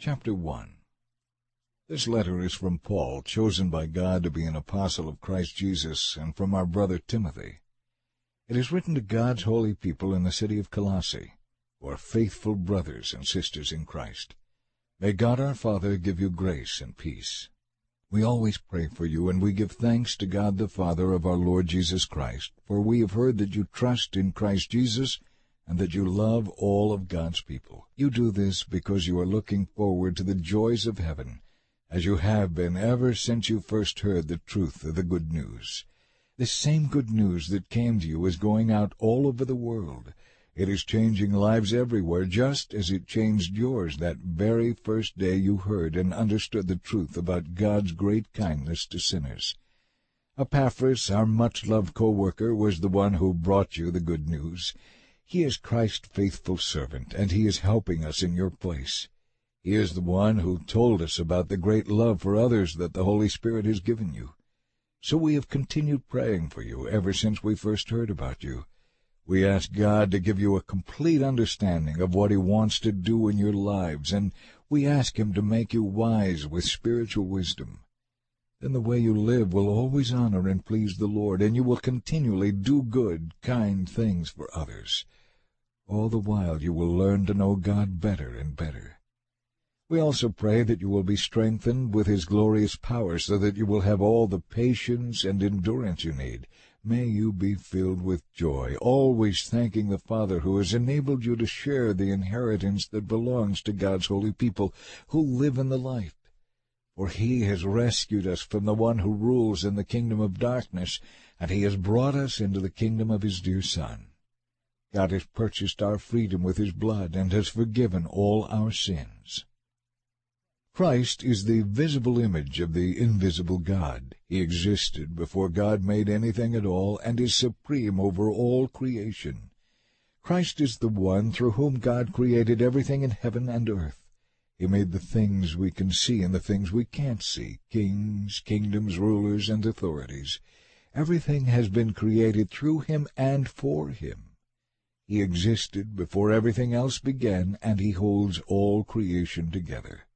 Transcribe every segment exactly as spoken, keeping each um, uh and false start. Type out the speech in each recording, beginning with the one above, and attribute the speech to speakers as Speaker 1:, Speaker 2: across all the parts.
Speaker 1: Chapter one. This letter is from Paul, chosen by God to be an apostle of Christ Jesus, and from our brother Timothy. It is written to God's holy people in the city of Colossae, who are faithful brothers and sisters in Christ. May God our Father give you grace and peace. We always pray for you, and we give thanks to God the Father of our Lord Jesus Christ, for we have heard that you trust in Christ Jesus, and that you love all of God's people. You do this because you are looking forward to the joys of heaven, as you have been ever since you first heard the truth of the good news. This same good news that came to you is going out all over the world. It is changing lives everywhere, just as it changed yours that very first day you heard and understood the truth about God's great kindness to sinners. Epaphras, our much-loved co-worker, was the one who brought you the good news. He is Christ's faithful servant, and he is helping us in your place. He is the one who told us about the great love for others that the Holy Spirit has given you. So we have continued praying for you ever since we first heard about you. We ask God to give you a complete understanding of what he wants to do in your lives, and we ask him to make you wise with spiritual wisdom. Then the way you live will always honor and please the Lord, and you will continually do good, kind things for others. All the while you will learn to know God better and better. We also pray that you will be strengthened with his glorious power, so that you will have all the patience and endurance you need. May you be filled with joy, always thanking the Father who has enabled you to share the inheritance that belongs to God's holy people who live in the light. For he has rescued us from the one who rules in the kingdom of darkness, and he has brought us into the kingdom of his dear Son. God has purchased our freedom with his blood and has forgiven all our sins. Christ is the visible image of the invisible God. He existed before God made anything at all and is supreme over all creation. Christ is the one through whom God created everything in heaven and earth. He made the things we can see and the things we can't see, kings, kingdoms, rulers, and authorities. Everything has been created through him and for him. He existed before everything else began, and he holds all creation together.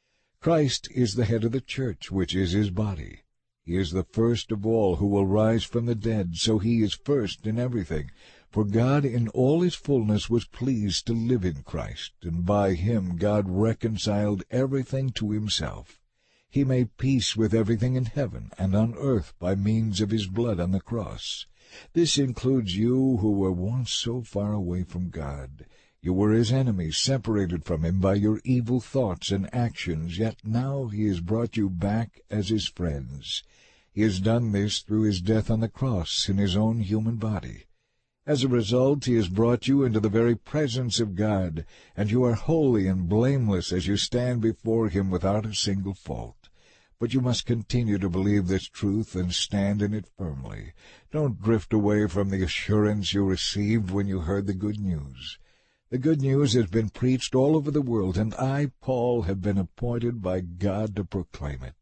Speaker 1: Christ is the head of the church, which is his body. He is the first of all who will rise from the dead, so he is first in everything. For God in all his fullness was pleased to live in Christ, and by him God reconciled everything to himself. He made peace with everything in heaven and on earth by means of his blood on the cross. This includes you who were once so far away from God. You were his enemies, separated from him by your evil thoughts and actions, yet now he has brought you back as his friends. He has done this through his death on the cross in his own human body. As a result, he has brought you into the very presence of God, and you are holy and blameless as you stand before him without a single fault. But you must continue to believe this truth and stand in it firmly. Don't drift away from the assurance you received when you heard the good news. The good news has been preached all over the world, and I, Paul, have been appointed by God to proclaim it.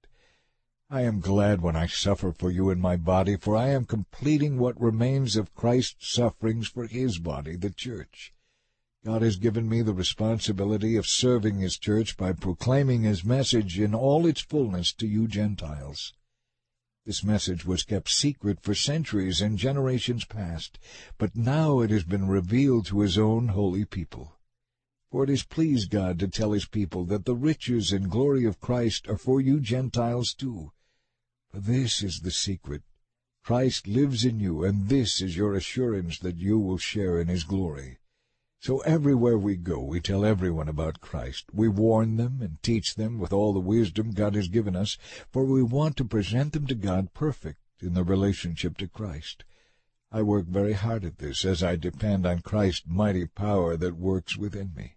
Speaker 1: I am glad when I suffer for you in my body, for I am completing what remains of Christ's sufferings for his body, the church. God has given me the responsibility of serving his church by proclaiming his message in all its fullness to you Gentiles. This message was kept secret for centuries and generations past, but now it has been revealed to his own holy people. For it has pleased God to tell his people that the riches and glory of Christ are for you Gentiles too. For this is the secret. Christ lives in you, and this is your assurance that you will share in his glory. So everywhere we go, we tell everyone about Christ. We warn them and teach them with all the wisdom God has given us, for we want to present them to God perfect in their relationship to Christ. I work very hard at this, as I depend on Christ's mighty power that works within me.